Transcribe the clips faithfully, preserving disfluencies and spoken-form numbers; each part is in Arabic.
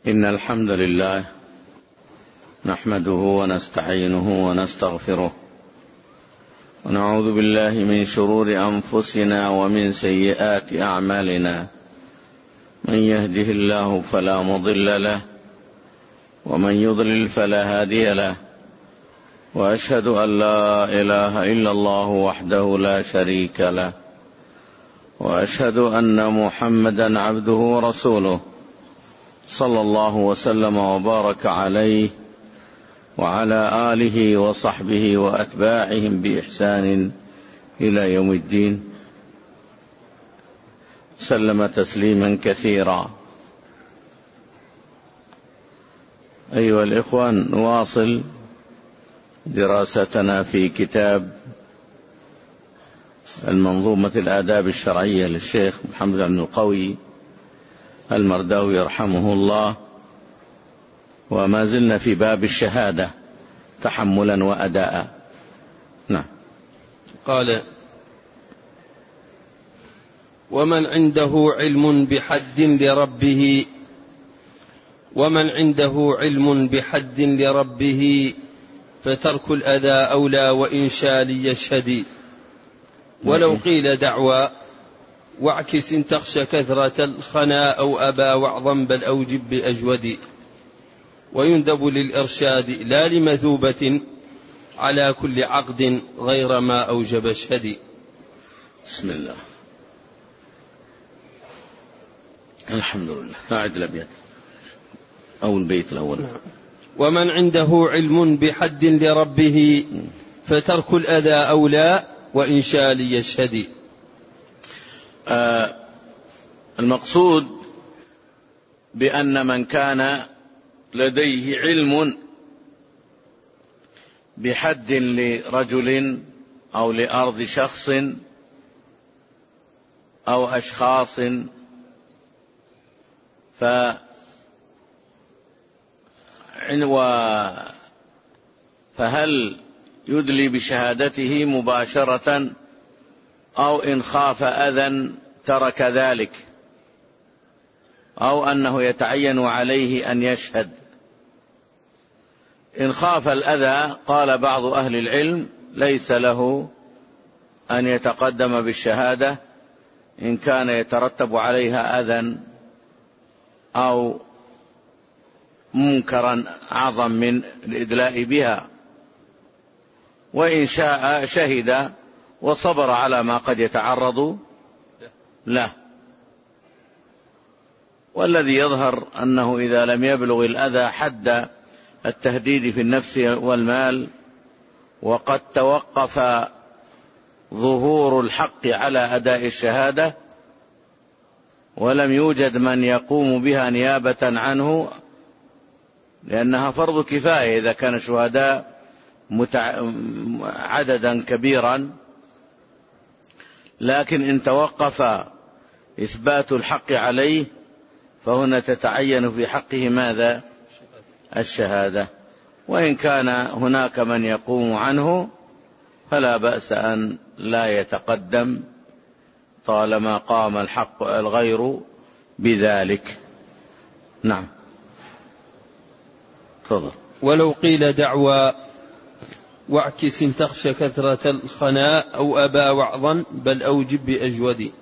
إن الحمد لله نحمده ونستعينه ونستغفره ونعوذ بالله من شرور أنفسنا ومن سيئات أعمالنا. من يهده الله فلا مضل له ومن يضلل فلا هادي له، وأشهد أن لا إله إلا الله وحده لا شريك له، وأشهد أن محمدا عبده ورسوله صلى الله وسلم وبارك عليه وعلى آله وصحبه وأتباعهم بإحسان إلى يوم الدين، سلم تسليما كثيرا. أيها الإخوان، نواصل دراستنا في كتاب المنظومة الآداب الشرعية للشيخ محمد بن القوي المرداوي رحمه الله، وما زلنا في باب الشهادة تحملا وأداء. نعم. قال: ومن عنده علم بحد لربه ومن عنده علم بحد لربه فترك الأذى أولى وإن شاء ليشهد. ولو قيل دعوى واعكس تخشى كثرة الخنا أو أبى وعظا بل أوجب بأجود. ويندب للإرشاد لا لمثوبة على كل عقد غير ما أوجب اشهد. بسم الله. الحمد لله. أعد الأبيات أو البيت الأول. ومن عنده علم بحد لربه فترك الأذى أولى وإن شاء ليشهد. آه المقصود بأن من كان لديه علم بحد لرجل أو لأرض شخص أو أشخاص، ف فهل يدلي بشهادته مباشرة أو إن خاف أذى ترك ذلك، أو أنه يتعين عليه أن يشهد؟ إن خاف الأذى قال بعض أهل العلم ليس له أن يتقدم بالشهادة إن كان يترتب عليها أذى أو منكرا أعظم من الإدلاء بها، وإن شاء شهد وصبر على ما قد يتعرض له. والذي يظهر أنه إذا لم يبلغ الأذى حد التهديد في النفس والمال، وقد توقف ظهور الحق على أداء الشهادة ولم يوجد من يقوم بها نيابة عنه، لأنها فرض كفاية إذا كان شهداء متع... عددا كبيرا، لكن إن توقف إثبات الحق عليه فهنا تتعين في حقه ماذا؟ الشهادة. وإن كان هناك من يقوم عنه فلا بأس أن لا يتقدم طالما قام الحق الغير بذلك. نعم. تفضل. ولو قيل دعوى واعكس تخشى كثرة الخناء أو أبى وعظا بل أوجب بأجود.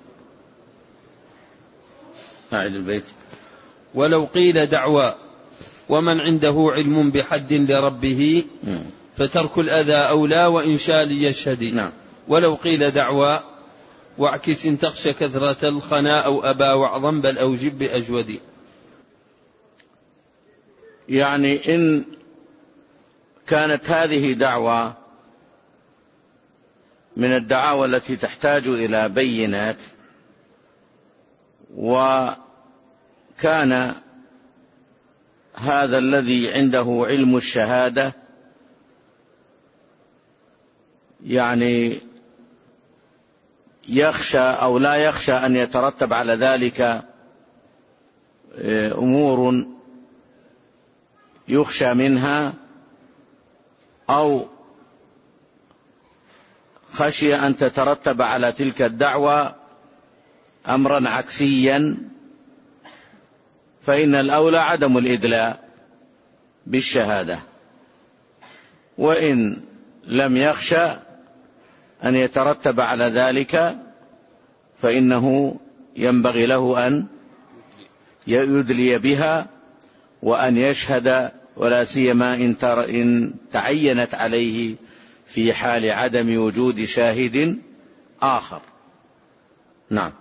أعد البيت. ولو قيل دعوى ومن عنده علم بحد لربه فترك الأذى أولى وإن شاء ليشهد. نعم. ولو قيل دعوى واعكس تخشى كثرة الخناء أو أبى وعظا بل أوجب بأجود. يعني إن كانت هذه دعوة من الدعاوى التي تحتاج إلى بينات، وكان هذا الذي عنده علم الشهادة يعني يخشى أو لا يخشى أن يترتب على ذلك أمور يخشى منها، أو خشي أن تترتب على تلك الدعوة أمرا عكسيا فإن الأولى عدم الإدلاء بالشهادة، وإن لم يخشى أن يترتب على ذلك فإنه ينبغي له أن يدلي بها وأن يشهد، ولا سيما إن تعينت عليه في حال عدم وجود شاهد آخر. نعم.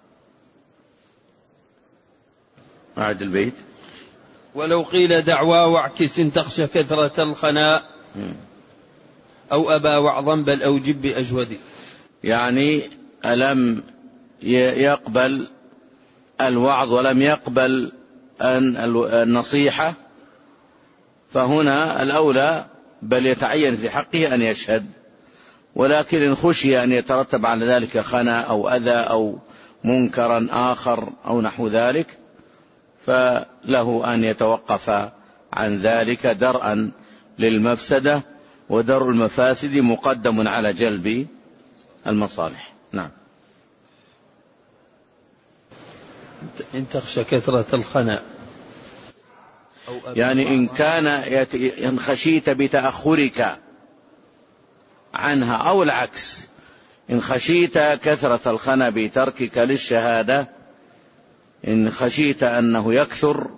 أعد البيت. ولو قيل دعوى واعكس تخشى كثرة الخناء أو أبى وعظا بل أوجب بأجود. يعني ألم يقبل الوعظ ولم يقبل النصيحة، فهنا الأولى بل يتعين في حقه أن يشهد، ولكن إن خشي أن يترتب على ذلك خنا أو أذى أو منكرا آخر أو نحو ذلك فله أن يتوقف عن ذلك درءا للمفسدة، ودرء المفاسد مقدم على جلب المصالح. نعم. إن تخشى كثرة الخنا، يعني إن كان إن خشيت بتأخرك عنها، أو العكس، إن خشيت كثرة الخنا بتركك للشهادة، إن خشيت أنه يكثر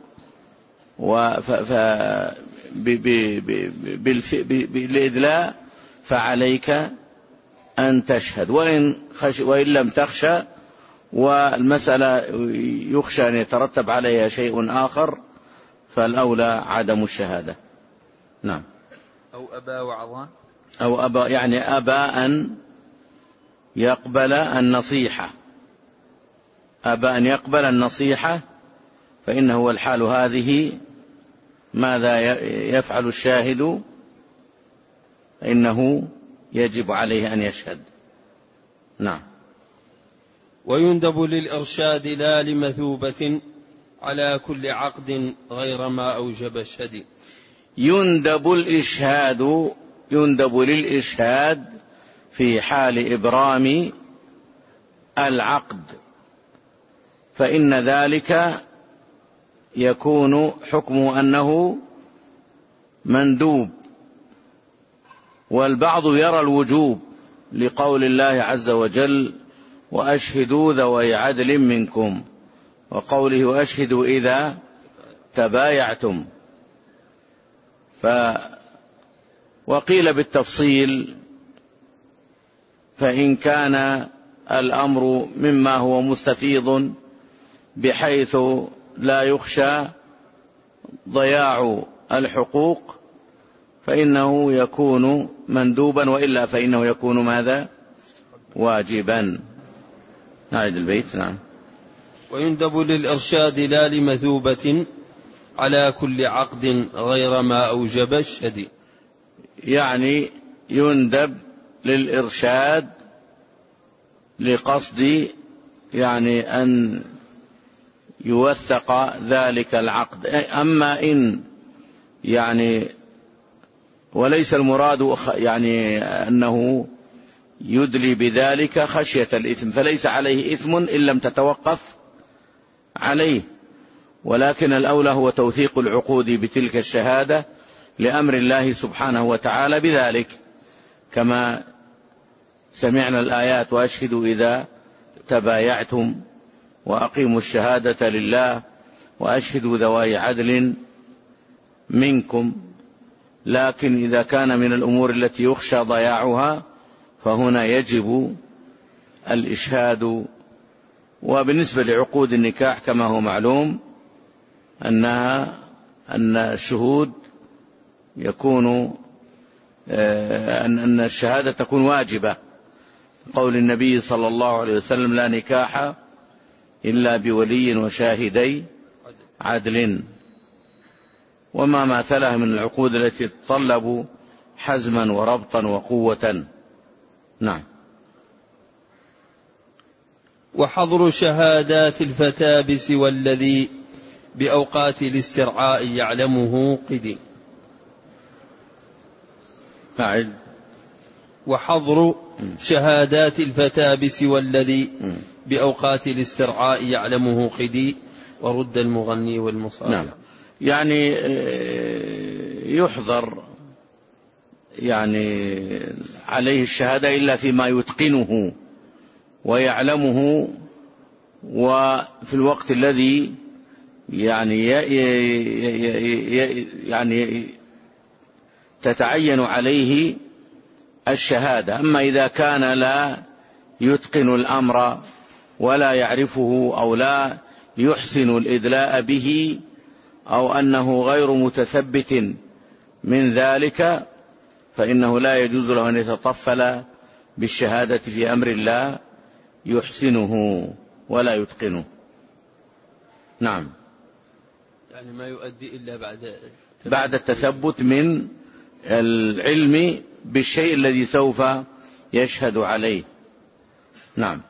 بالإدلاء فعليك أن تشهد، وإن, وإن لم تخشى والمسألة يخشى أن يترتب عليها شيء آخر فالأولى عدم الشهادة. نعم. أو أبى وعظا، أو أبى يعني أبى أن يقبل النصيحة، أبى أن يقبل النصيحة، فإنه الحال هذه ماذا يفعل الشاهد؟ إنه يجب عليه أن يشهد. نعم. ويندب للإرشاد لا لمثوبة على كل عقد غير ما أوجب الشهد. يندب الإشهاد، يندب للإشهاد في حال إبرام العقد، فإن ذلك يكون حكمه أنه مندوب، والبعض يرى الوجوب لقول الله عز وجل وأشهدوا ذوي عدل منكم، وقوله وأشهدوا إذا تبايعتم. ف وقيل بالتفصيل، فإن كان الأمر مما هو مستفيض بحيث لا يخشى ضياع الحقوق فإنه يكون مندوبا، وإلا فإنه يكون ماذا؟ واجبا. نعيد البيت. نعم. ويندب للإرشاد لا لمثوبة على كل عقد غير ما أوجب الشهد. يعني يندب للإرشاد لقصد يعني أن يوثق ذلك العقد. أما إن يعني وليس المراد يعني أنه يدلي بذلك خشية الإثم، فليس عليه إثم إن لم تتوقف عليه، ولكن الأولى هو توثيق العقود بتلك الشهادة لأمر الله سبحانه وتعالى بذلك، كما سمعنا الآيات وأشهدوا إذا تبايعتم وأقيموا الشهادة لله وأشهدوا ذوي عدل منكم. لكن إذا كان من الأمور التي يخشى ضياعها فهنا يجب الإشهاد. وبالنسبة لعقود النكاح كما هو معلوم أنها أن الشهود يكون أن الشهادة تكون واجبة، قول النبي صلى الله عليه وسلم لا نكاح إلا بولي وشاهدي عدل، وما مثلها من العقود التي تطلب حزما وربطا وقوة. نعم. وحظر شهادات الفتى بسوى الذي بأوقات الاسترعاء يعلمه قدي. فاعل. وحظر شهادات الفتى بسوى الذي بأوقات الاسترعاء يعلمه قدي ورد المغني والمصافع. نعم. يعني يحضر يعني عليه الشهادة إلا فيما يتقنه ويعلمه، وفي الوقت الذي يعني يعني تتعين عليه الشهادة. أما إذا كان لا يتقن الأمر ولا يعرفه أو لا يحسن الإدلاء به أو أنه غير متثبت من ذلك، فإنه لا يجوز له أن يتطفل بالشهادة في أمر لا يحسنه ولا يتقنه. نعم. يعني ما يؤدي إلا بعد بعد التثبت من العلم بالشيء الذي سوف يشهد عليه. نعم.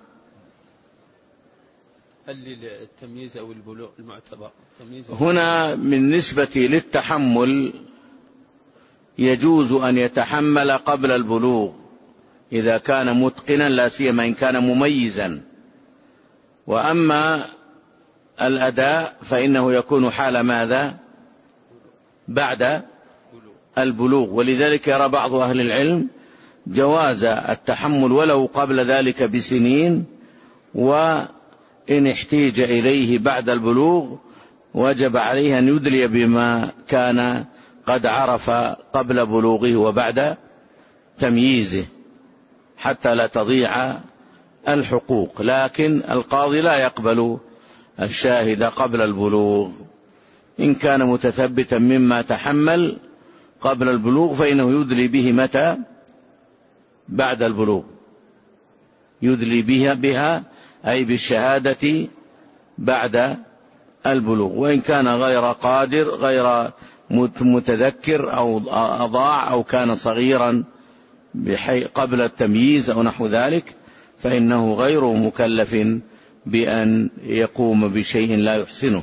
هل التمييز أو البلوغ المعتبر هنا من نسبة للتحمل يجوز أن يتحمل قبل البلوغ إذا كان متقنا، لا سيما إن كان مميزا. وأما الأداء فإنه يكون حال ماذا؟ بعد البلوغ. ولذلك يرى بعض أهل العلم جواز التحمل ولو قبل ذلك بسنين، وإن احتيج إليه بعد البلوغ وجب عليه أن يدلي بما كان قد عرف قبل بلوغه وبعد تمييزه حتى لا تضيع الحقوق. لكن القاضي لا يقبل الشاهد قبل البلوغ. إن كان متثبتا مما تحمل قبل البلوغ فإنه يدلي به متى؟ بعد البلوغ. يدلي بها, بها أي بالشهادة بعد البلوغ. وإن كان غير قادر غير متذكر أو أضاع أو كان صغيرا قبل التمييز أو نحو ذلك فإنه غير مكلف بأن يقوم بشيء لا يحسنه.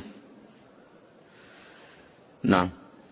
نعم.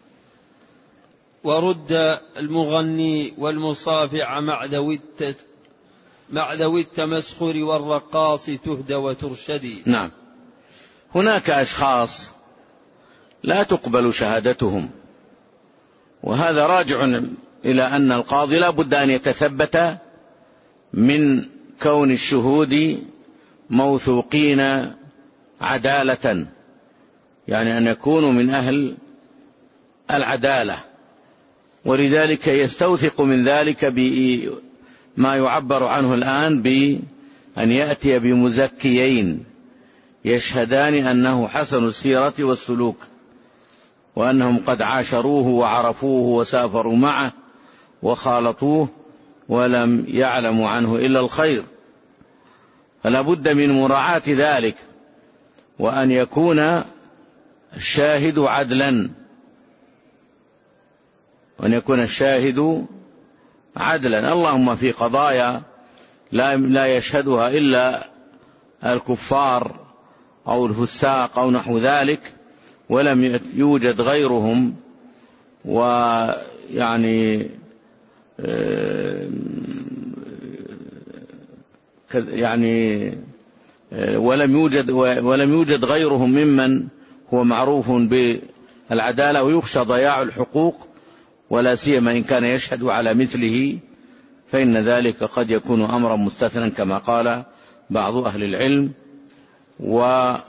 ورد المغني والمصافع مع ذوي مع ذوي التمسخر والرقاص تهدى وترشدي. نعم. هناك أشخاص لا تقبل شهادتهم، وهذا راجع إلى أن القاضي لا بد أن يتثبت من كون الشهود موثوقين عدالة، يعني أن يكونوا من أهل العدالة. ولذلك يستوثق من ذلك بما يعبر عنه الآن بأن يأتي بمزكيين يشهدان أنه حسن السيرة والسلوك، وأنهم قد عاشروه وعرفوه وسافروا معه وخالطوه ولم يعلموا عنه إلا الخير. فلا بد من مراعاة ذلك، وأن يكون الشاهد عدلا، وأن يكون الشاهد عدلا. اللهم في قضايا لا, لا يشهدها إلا الكفار أو الفساق أو نحو ذلك ولم يوجد غيرهم، ويعني يعني ولم يوجد ولم يوجد غيرهم ممن هو معروف بالعدالة، ويخشى ضياع الحقوق، ولا سيما إن كان يشهد على مثله، فإن ذلك قد يكون أمرا مستثنى كما قال بعض أهل العلم. وكما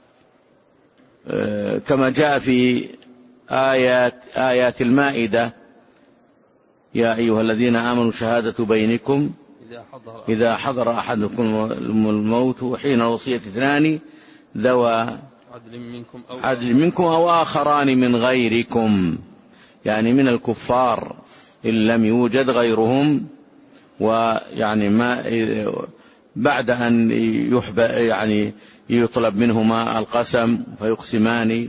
جاء في آيات, آيات المائدة: يا أيها الذين آمنوا شهادة بينكم إذا حضر أحدكم الموت وحين الوصية اثنان ذوى عدل منكم أو آخران من غيركم، يعني من الكفار إن لم يوجد غيرهم. ويعني ما بعد أن يحب يعني يطلب منهما القسم فيقسمان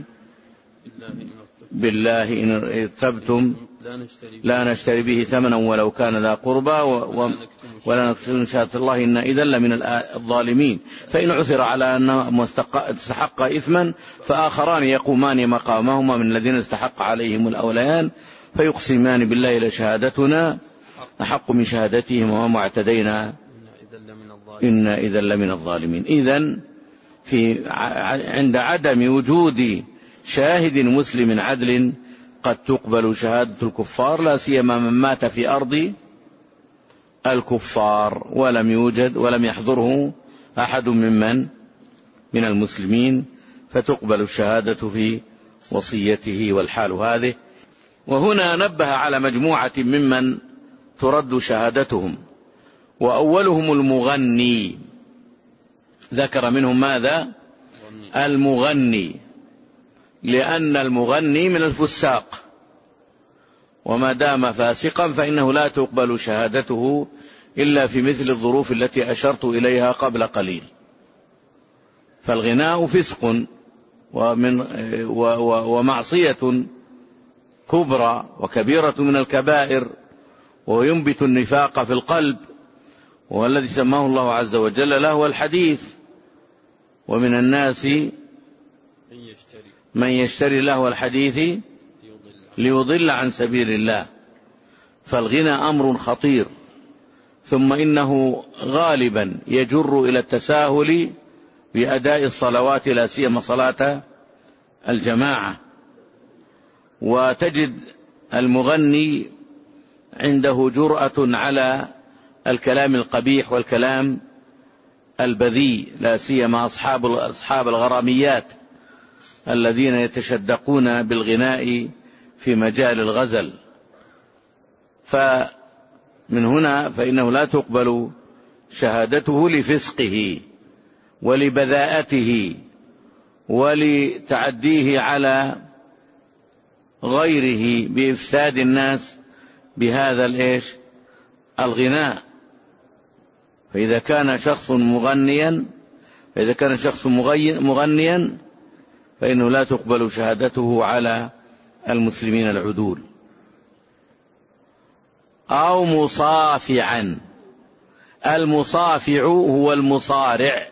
بالله إن ارتبتم لا نشتري به ثمنا ولو كان ذا قربى ولا نكتم شهادة الله إن إذا لمن الظالمين. فإن عثر على أنه استحق إثما فآخران يقومان مقامهما من الذين استحق عليهم الأوليان فيقسمان بالله لشهادتنا أحق من شهادتهم وما اعتدينا إن إذا لمن الظالمين. إذن في عند عدم وجود شاهد مسلم عدل قد تقبل شهادة الكفار، لا سيما من مات في أرض الكفار ولم يوجد ولم يحضره أحد ممن من المسلمين، فتقبل الشهادة في وصيته والحال هذه. وهنا نبه على مجموعة ممن ترد شهادتهم، وأولهم المغني، ذكر منهم ماذا؟ المغني، لأن المغني من الفساق، وما دام فاسقا فإنه لا تقبل شهادته إلا في مثل الظروف التي أشرت إليها قبل قليل. فالغناء فسق ومن ومعصية كبرى وكبيرة من الكبائر، وينبت النفاق في القلب، والذي سماه الله عز وجل له الحديث: ومن الناس من يشتري لهو الحديث ليضل عن سبيل الله. فالغنى أمر خطير، ثم إنه غالبا يجر إلى التساهل بأداء الصلوات، لا سيما صلاة الجماعة. وتجد المغني عنده جرأة على الكلام القبيح والكلام البذيء، لا سيما أصحاب أصحاب الغراميات الذين يتشدقون بالغناء في مجال الغزل. فمن هنا فإنه لا تقبل شهادته لفسقه ولبذاءته ولتعديه على غيره بإفساد الناس بهذا الإيش الغناء. فإذا كان شخص مغنيا فإذا كان شخص مغنيا فإنه لا تقبل شهادته على المسلمين العدول. أو مصافعا. المصافع هو المصارع،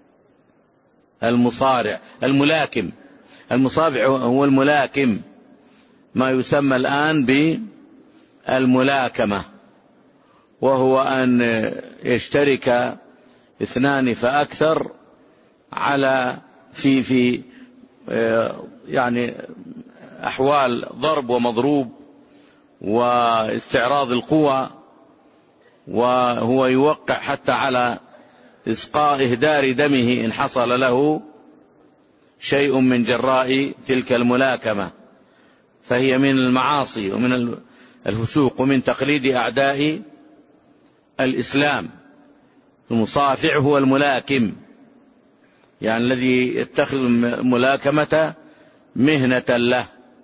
المصارع الملاكم. المصافع هو الملاكم، ما يسمى الآن بالملاكمة، وهو أن يشترك اثنان فأكثر على في في يعني أحوال ضرب ومضروب واستعراض القوى، وهو يوقع حتى على إسقاء إهدار دمه إن حصل له شيء من جراء تلك الملاكمة. فهي من المعاصي ومن الفسوق ومن تقليد أعداء الإسلام. المصافع هو الملاكم، يعني الذي يتخذ الملاكمة مهنة له،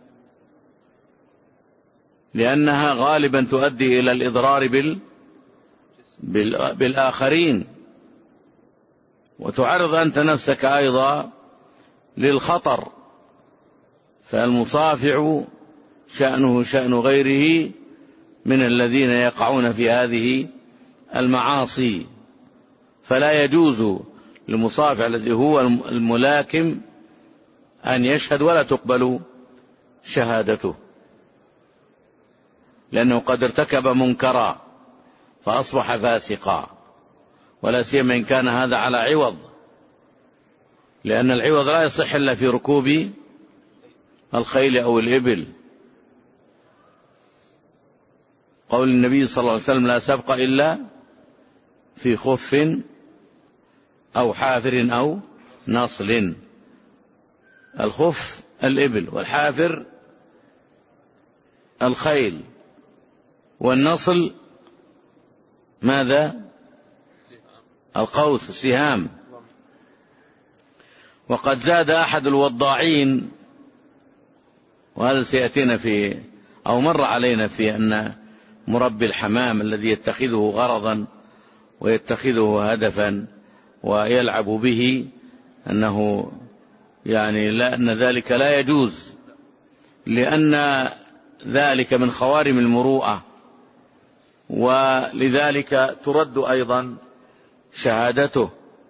لأنها غالبا تؤدي إلى الإضرار بال... بال... بالآخرين، وتعرض أنت نفسك أيضا للخطر. فالمصافع شأنه شأن غيره من الذين يقعون في هذه المعاصي، فلا يجوز للمصافع الذي هو الملاكم أن يشهد ولا تقبل شهادته، لأنه قد ارتكب منكرا فأصبح فاسقا، ولا سيما إن كان هذا على عوض، لأن العوض لا يصح إلا في ركوب الخيل أو الإبل. قول النبي صلى الله عليه وسلم: لا سبق إلا في خف أو حافر أو نصل. الخف الإبل، والحافر الخيل، والنصل ماذا؟ القوس السهام. وقد زاد أحد الوضاعين، وهذا سيأتينا في أو مر علينا في أن مربي الحمام الذي يتخذه غرضا ويتخذه هدفا ويلعب به، أنه يعني لا أن ذلك لا يجوز، لأن ذلك من خوارم المروءة، ولذلك ترد أيضا شهادته،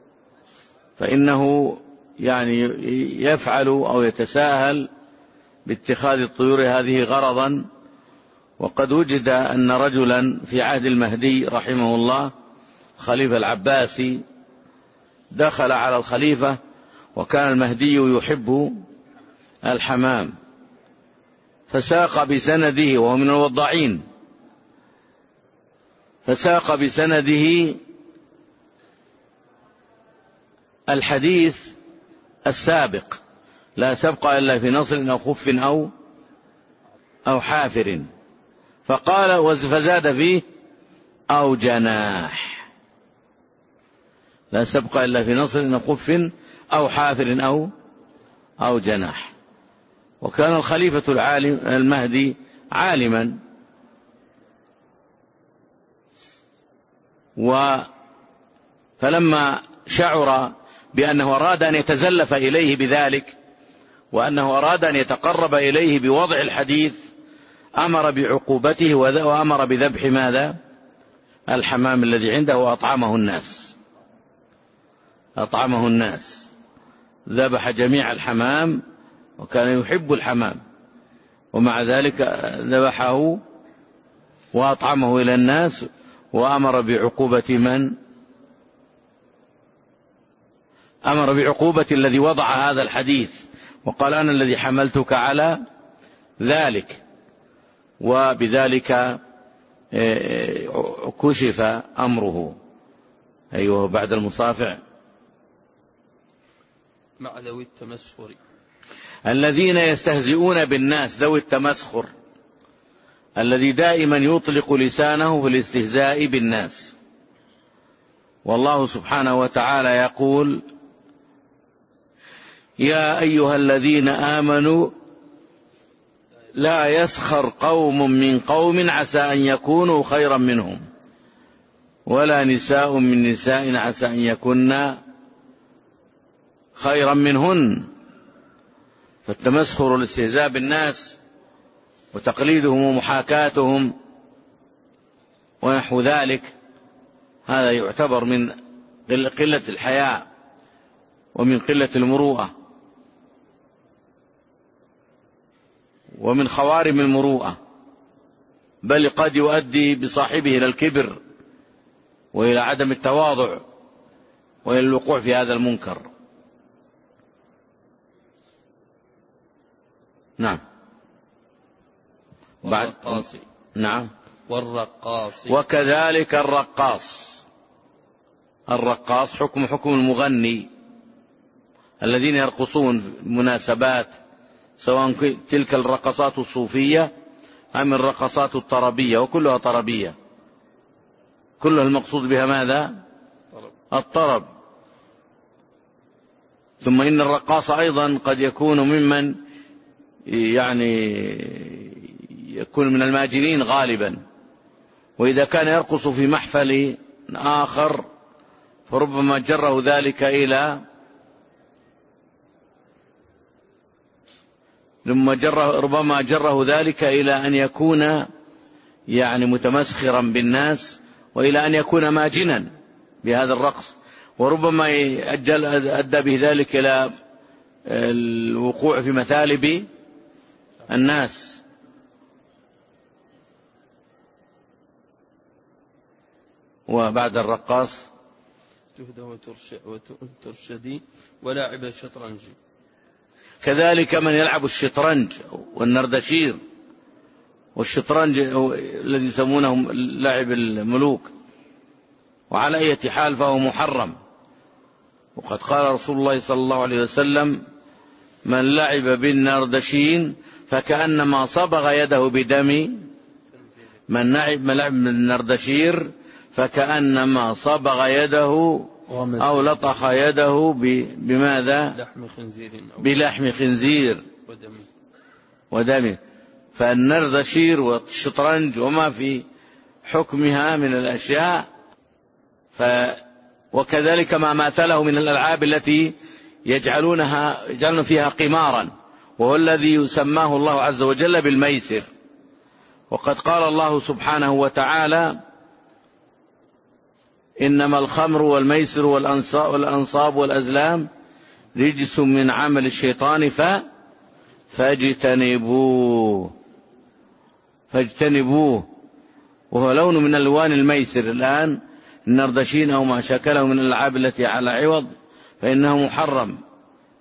فإنه يعني يفعل أو يتساهل باتخاذ الطيور هذه غرضا. وقد وجد أن رجلا في عهد المهدي رحمه الله، خليفة العباسي، دخل على الخليفة وكان المهدي يحب الحمام، فساق بسنده، وهو من الوضاعين، فساق بسنده الحديث السابق: لا سبق إلا في نصر أو خف أو أو حافر، فقال فزاد فيه أو جناح، لا سبق إلا في نصر أو خف أو حافر أو أو جناح. وكان الخليفة العالم المهدي عالما، فلما شعر بأنه أراد أن يتزلف إليه بذلك، وأنه أراد أن يتقرب إليه بوضع الحديث، أمر بعقوبته وأمر بذبح ماذا؟ الحمام الذي عنده، وأطعمه الناس أطعمه الناس ذبح جميع الحمام، وكان يحب الحمام، ومع ذلك ذبحه وأطعمه إلى الناس، وأمر بعقوبة من؟ أمر بعقوبة الذي وضع هذا الحديث، وقال: أنا الذي حملتك على ذلك. وبذلك كشف أمره. أيوه، بعد المصافع: مع ذوي التمسخر، الذين يستهزئون بالناس، ذوي التمسخر، الذي دائما يطلق لسانه في الاستهزاء بالناس. والله سبحانه وتعالى يقول: يا أيها الذين آمنوا لا يسخر قوم من قوم عسى أن يكونوا خيرا منهم، ولا نساء من نساء عسى أن يكن خيرا منهن. فالتمسخر والاستهزاء بالناس وتقليدهم ومحاكاتهم ونحو ذلك، هذا يعتبر من قلة الحياء ومن قلة المروءة ومن خوارم المروءة، بل قد يؤدي بصاحبه إلى الكبر وإلى عدم التواضع وإلى الوقوع في هذا المنكر. نعم. بعد نعم. والرقاص، وكذلك الرقاص. الرقاص حكم حكم المغني، الذين يرقصون في المناسبات، سواء تلك الرقصات الصوفية أم الرقصات الطربية، وكلها طربية، كلها المقصود بها ماذا؟ الطرب. ثم إن الرقاص أيضا قد يكون ممن يعني يكون من الماجنين غالبا، وإذا كان يرقص في محفل آخر فربما جره ذلك إلى ثم جره ربما جره ذلك إلى أن يكون يعني متمسخرا بالناس، وإلى أن يكون ماجنا بهذا الرقص، وربما أدى به ذلك إلى الوقوع في مثالب الناس. وبعد الرقاص: تهدى وترشدي ولاعب الشطرنج. كذلك من يلعب الشطرنج والنردشير، والشطرنج الذي يسمونه لعب الملوك، وعلى أي حال فهو محرم. وقد قال رسول الله صلى الله عليه وسلم: من لعب بالنردشين فكأنما صبغ يده بدم من لعب بالنردشير فكأنما صبغ يده أو لطخ يده بماذا؟ بلحم خنزير ودمه. فالنردشير والشطرنج وما في حكمها من الأشياء، ف وكذلك ما ماثله من الألعاب التي يجعلونها يجعلون فيها قمارا، وهو الذي يسماه الله عز وجل بالميسر. وقد قال الله سبحانه وتعالى: إنما الخمر والميسر والأنصاب والأزلام رجس من عمل الشيطان فاجتنبوه فاجتنبوه وهو لون من ألوان الميسر. الآن النردشين أو ما شكله من الألعاب التي على عوض فإنه محرم،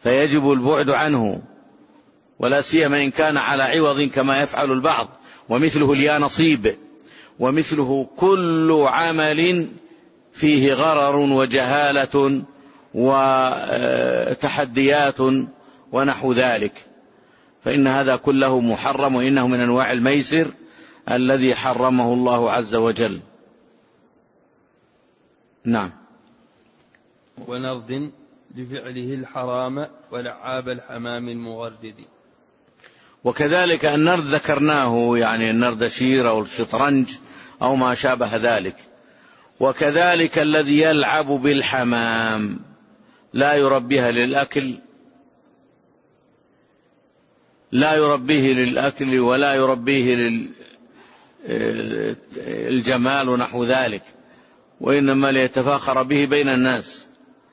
فيجب البعد عنه، ولا سيما إن كان على عوض كما يفعل البعض، ومثله اليانصيب، ومثله كل عمل فيه غرر وجهالة وتحديات ونحو ذلك، فإن هذا كله محرم، وإنه من أنواع الميسر الذي حرمه الله عز وجل. نعم. ونرد لفعله الحرام ولعاب الحمام المغردد. وكذلك النرد ذكرناه، يعني النردشير أو الشطرنج أو ما شابه ذلك. وكذلك الذي يلعب بالحمام لا يربيها للأكل، لا يربيه للأكل ولا يربيه للجمال ونحو ذلك، وإنما ليتفاخر به بين الناس،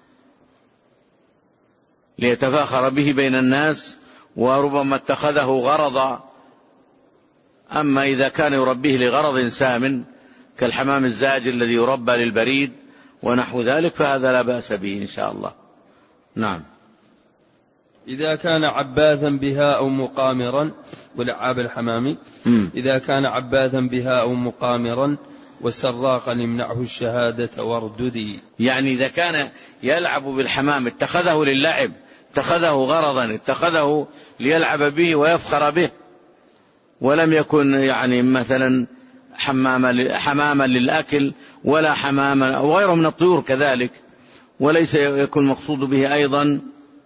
ليتفاخر به بين الناس، وربما اتخذه غرضا. أما إذا كان يربيه لغرض سام كالحمام الزاجل الذي يربى للبريد ونحو ذلك فهذا لا بأس به إن شاء الله. نعم. إذا كان عباثا بها أو مقامرا، ولعاب الحمام م. إذا كان عباثا بها أو مقامرا والسراق يمنعه الشهادة وارددي. يعني إذا كان يلعب بالحمام اتخذه للعب، اتخذه غرضا، اتخذه ليلعب به ويفخر به، ولم يكن يعني مثلا حماما حماما للأكل ولا حماما أو غيره من الطيور كذلك، وليس يكون مقصود به أيضا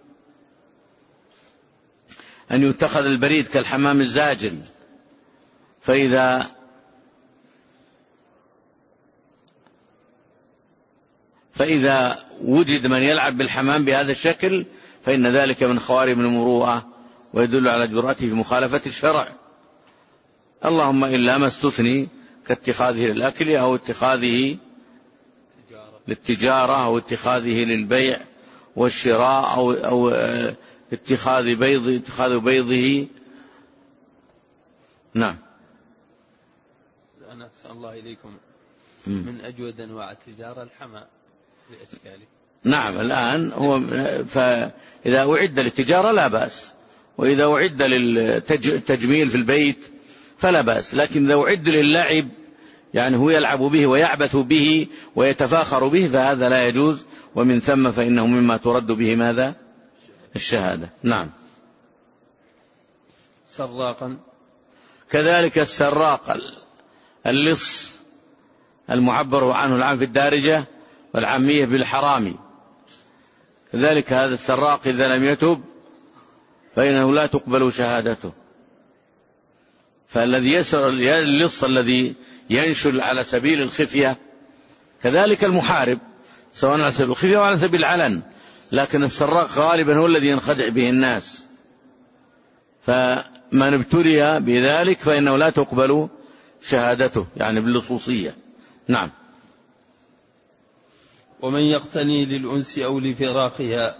أن يتخذ البريد كالحمام الزاجل. فإذا فإذا وجد من يلعب بالحمام بهذا الشكل فإن ذلك من خوارم المروءة ويدل على جرأته في مخالفة الشرع، اللهم إلا ما استثني كاتخاذه للأكل أو اتخاذه للتجارة أو اتخاذه للبيع والشراء أو, أو اتخاذ بيض اتخاذ بيضه. نعم. أنا أسأل الله إليكم من أجود أنواع التجارة الحمى بأشكاله. نعم. الآن هو فإذا أعد للتجارة لا بأس، وإذا أعد للتجميل في البيت فلا بأس، لكن إذا أعد للعب يعني هو يلعب به ويعبث به ويتفاخر به فهذا لا يجوز، ومن ثم فإنه مما ترد به ماذا؟ الشهادة. نعم. سراقا كذلك السراق اللص المعبر عنه العام في الدارجة والعامية بالحرامي، كذلك هذا السراق إذا لم يتب فإنه لا تقبل شهادته. فالذي يسر اللص الذي ينشل على سبيل الخفية، كذلك المحارب سواء على سبيل الخفية أو على سبيل العلن، لكن السراق غالبا هو الذي ينخدع به الناس، فمن ابتلي بذلك فإنه لا تقبل شهادته يعني باللصوصية. نعم. ومن يقتني للأنس أو لفراخها،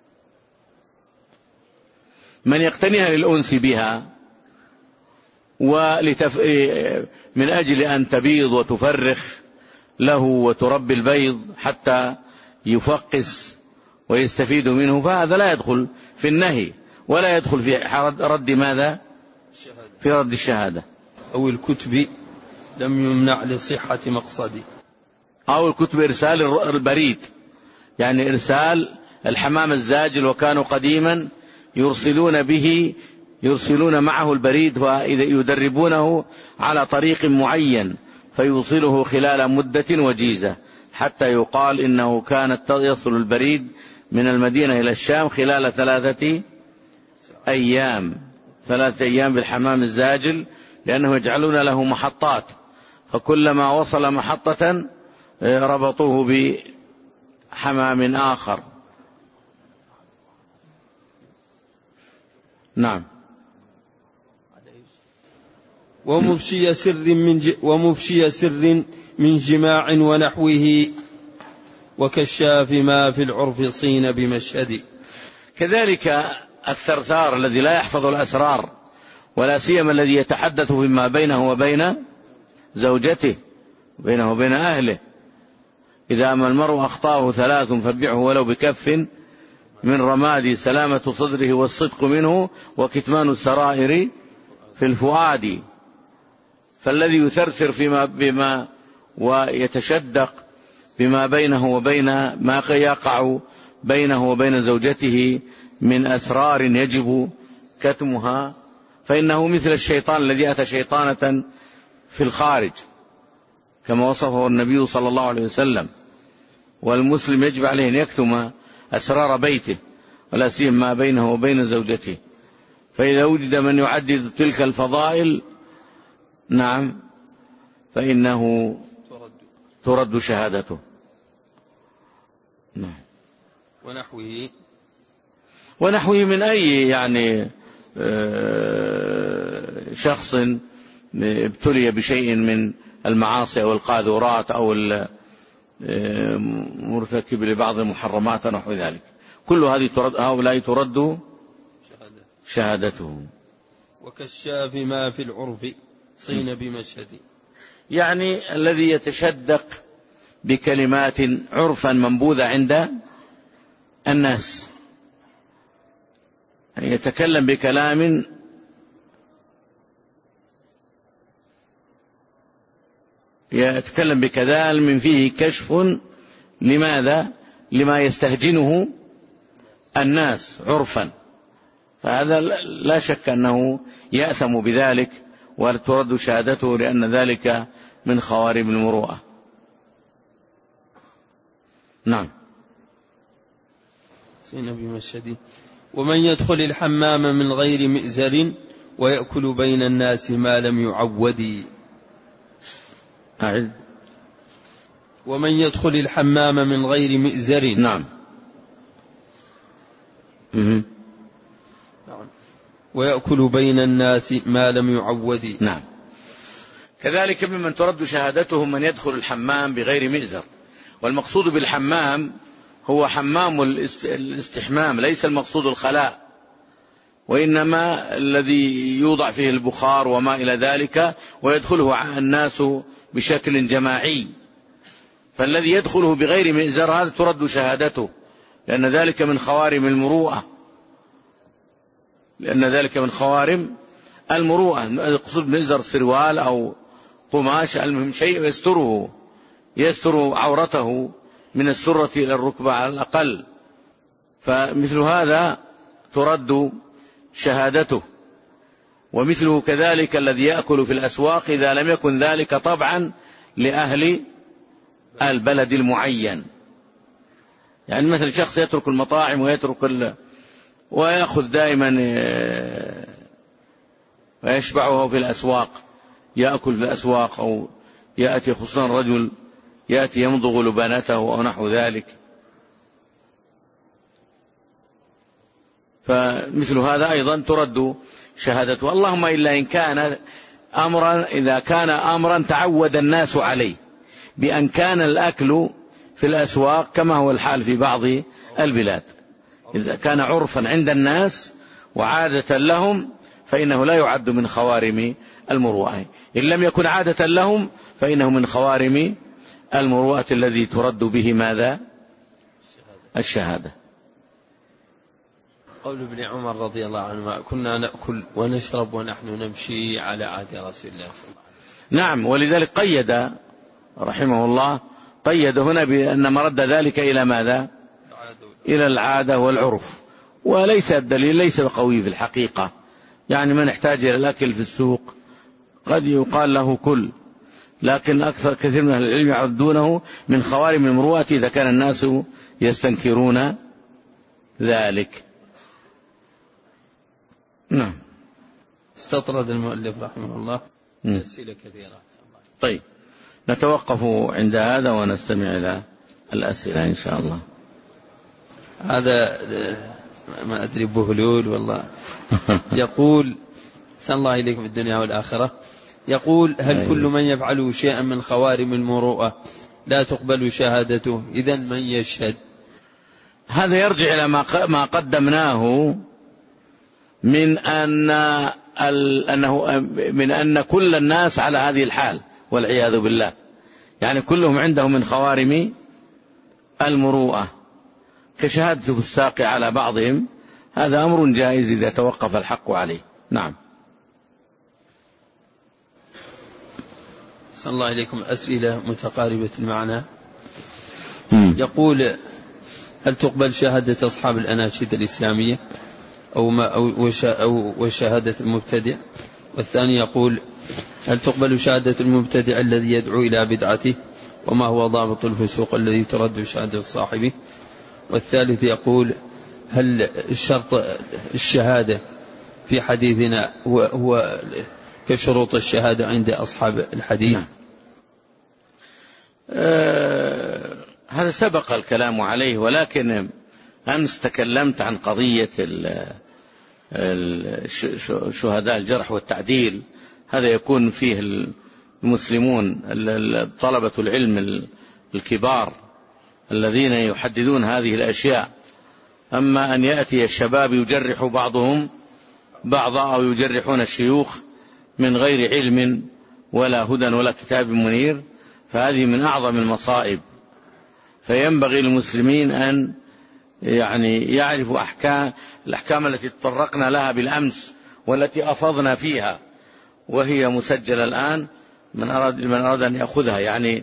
من يقتنيها للأنس بها ولتف... من أجل أن تبيض وتفرخ له وتربي البيض حتى يفقس ويستفيد منه، فهذا لا يدخل في النهي ولا يدخل في رد ماذا؟ في رد الشهادة. أو الكتب لم يمنع لصحة مقصدي، أو الكتب إرسال البريد، يعني إرسال الحمام الزاجل، وكانوا قديما يرسلون به يرسلون معه البريد وإذا يدربونه على طريق معين فيوصله خلال مدة وجيزة، حتى يقال إنه كانت يصل البريد من المدينة إلى الشام خلال ثلاثة أيام ثلاثة أيام بالحمام الزاجل، لأنه يجعلون له محطات، فكلما وصل محطة ربطوه بحمام آخر. نعم. ومفشي سر من ج... ومفشي سر من جماع ونحوه، وكشاف ما في العرف صين بمشهد. كذلك الثرثار الذي لا يحفظ الأسرار، ولا سيما الذي يتحدث فيما بينه وبين زوجته بينه وبين أهله، إذا أما المرء أخطاه ثلاث فبعه ولو بكف من رماد سلامة صدره والصدق منه وكتمان السرائر في الفؤاد. فالذي يثرثر فيما بما ويتشدق بما بينه وبين ما يقع بينه وبين زوجته من أسرار يجب كتمها، فإنه مثل الشيطان الذي أتى شيطانة في الخارج كما وصفه النبي صلى الله عليه وسلم. والمسلم يجب عليه أن يكتم أسرار بيته ولا سيما ما بينه وبين زوجته، فإذا وجد من يعدد تلك الفضائل نعم فإنه ترد شهادته. نعم. ونحوه ونحوه من أي يعني شخص ابتلي بشيء من المعاصي أو القاذورات أو مرتكب لبعض المحرمات نحو ذلك، كل هذه ترد هؤلاء ترد شهادته. وكشاف ما في العرف صين بمشهد، يعني الذي يتشدق بكلمات عرفا منبوذة عند الناس، يعني يتكلم بكلام يتكلم بكلام فيه كشف لماذا؟ لما يستهجنه الناس عرفا، فهذا لا شك أنه يأثم بذلك وترد شهادته، لأن ذلك من خوارم المروءة. نعم. سين بمشهد. ومن يدخل الحمام من غير مئزر ويأكل بين الناس ما لم يعود. أعد. ومن يدخل الحمام من غير مئزر. نعم. م- ويأكل بين الناس ما لم يعود. نعم. كذلك ممن ترد شهادتهم من يدخل الحمام بغير مئزر، والمقصود بالحمام هو حمام الاستحمام، ليس المقصود الخلاء، وإنما الذي يوضع فيه البخار وما إلى ذلك ويدخله الناس بشكل جماعي. فالذي يدخله بغير مئزر هذا ترد شهادته، لأن ذلك من خوارم المروءة، لأن ذلك من خوارم المروءة. القصود مئزر سروال أو قماش، المهم شيء يستره يستر عورته من السرة إلى الركبة على الأقل، فمثل هذا ترد شهادته. ومثله كذلك الذي يأكل في الأسواق إذا لم يكن ذلك طبعا لأهل البلد المعين، يعني مثل شخص يترك المطاعم ويترك ال... ويأخذ دائما ويشبعه في الأسواق، يأكل في الأسواق، أو يأتي خصوصا رجل يأتي يمضغ لبانته أو نحو ذلك، فمثل هذا أيضا ترد شهادته. اللهم إلا إن كان أمرا، إذا كان أمرا تعود الناس عليه بأن كان الأكل في الأسواق كما هو الحال في بعض البلاد، إذا كان عرفا عند الناس وعادة لهم فإنه لا يعد من خوارم المروءة. إن لم يكن عادة لهم فإنه من خوارم المروءة الذي ترد به ماذا؟ الشهادة. قول ابن عمر رضي الله عنهما: كنا نأكل ونشرب ونحن نمشي على عهد رسول الله صلى الله عليه وسلم. نعم، ولذلك قيد رحمه الله قيد هنا بأن مرد ذلك إلى ماذا؟ إلى العادة والعرف، وليس الدليل ليس قوي في الحقيقة. يعني من احتاج إلى الأكل في السوق قد يقال له كل، لكن أكثر كثير من أهل العلم يعدونه من خوارم المروءة إذا كان الناس يستنكرون ذلك. نعم. استطرد المؤلف رحمه الله أسئلة كثيرة. طيب نتوقف عند هذا ونستمع إلى الأسئلة إن شاء الله. هذا ما أدري بهلول والله. يقول: سأل الله إليكم في الدنيا والآخرة. يقول: هل أيه. كل من يفعل شيئا من خوارم المروءة لا تقبل شهادته؟ إذن من يشهد؟ هذا يرجع إلى ما قدمناه من أن أنه من أن كل الناس على هذه الحال والعياذ بالله، يعني كلهم عندهم من خوارم المروءة، كشهادة الساقي على بعضهم، هذا أمر جائز إذا توقف الحق عليه. نعم. صلى الله عليكم. أسئلة متقاربة المعنى. م. يقول: هل تقبل شهادة أصحاب الأناشيد الإسلامية أو, ما أو, أو وشهادة المبتدع؟ والثاني يقول: هل تقبل شهادة المبتدع الذي يدعو إلى بدعته؟ وما هو ضابط الفسوق الذي ترد شهادة صاحبه؟ والثالث يقول: هل الشرط الشهادة في حديثنا هو, هو كشروط الشهادة عند أصحاب الحديث؟ نعم. أه هذا سبق الكلام عليه، ولكن أمس تكلمت عن قضية شهداء الجرح والتعديل. هذا يكون فيه المسلمون طلبة العلم الكبار الذين يحددون هذه الأشياء. أما أن يأتي الشباب يجرح بعضهم بعضا أو يجرحون الشيوخ من غير علم ولا هدى ولا كتاب منير، فهذه من أعظم المصائب. فينبغي للمسلمين أن يعني يعرفوا أحكام الأحكام التي تطرقنا لها بالأمس والتي أفضنا فيها، وهي مسجلة الآن من أراد من أراد أن يأخذها. يعني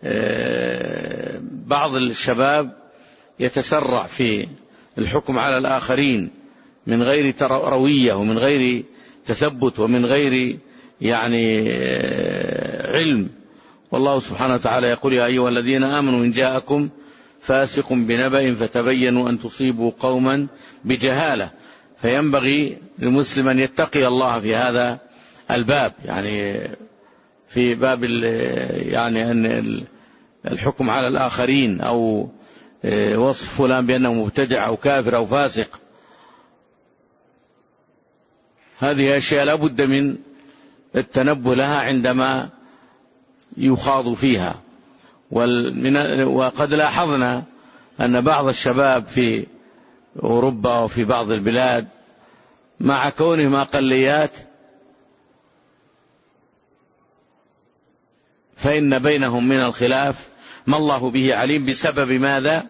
بعض الشباب يتسرع في الحكم على الآخرين من غير روية ومن غير تثبت ومن غير يعني علم. والله سبحانه وتعالى يقول: يا أيها الذين آمنوا إن جاءكم فاسق بنبأ فتبينوا أن تصيبوا قوما بجهالة. فينبغي للمسلم أن يتقي الله في هذا الباب، يعني في باب يعني أن الحكم على الآخرين أو وصف فلان بأنه مبتدع أو كافر أو فاسق. هذه أشياء لا بد من التنبه لها عندما يخاض فيها. وقد لاحظنا أن بعض الشباب في أوروبا وفي بعض البلاد مع كونهم أقليات فإن بينهم من الخلاف ما الله به عليم. بسبب ماذا؟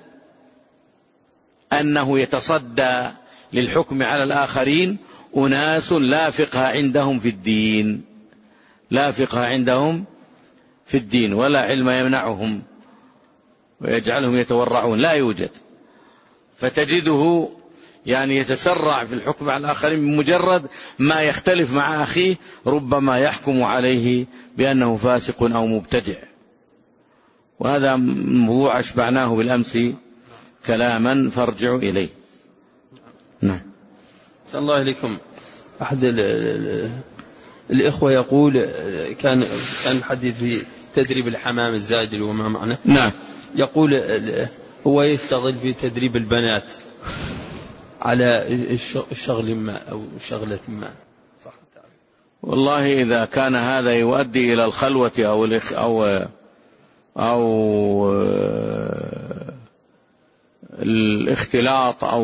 أنه يتصدى للحكم على الآخرين أناس لا فقه عندهم في الدين، لا فقه عندهم في الدين ولا علم يمنعهم ويجعلهم يتورعون، لا يوجد. فتجده يعني يتسرع في الحكم على الآخرين بمجرد ما يختلف مع أخيه ربما يحكم عليه بأنه فاسق أو مبتدع. وهذا موضوع أشبعناه بالأمس كلاما فارجعوا إليه. نعم. صلى الله عليكم. أحد الإخوة يقول: كان كان الحديث في تدريب الحمام الزاجل وما معناه. نعم. يقول هو يشتغل في تدريب البنات على الشغل ما أو شغلة ما، صح؟ والله إذا كان هذا يؤدي إلى الخلوة أو الإخ أو أو الاختلاط أو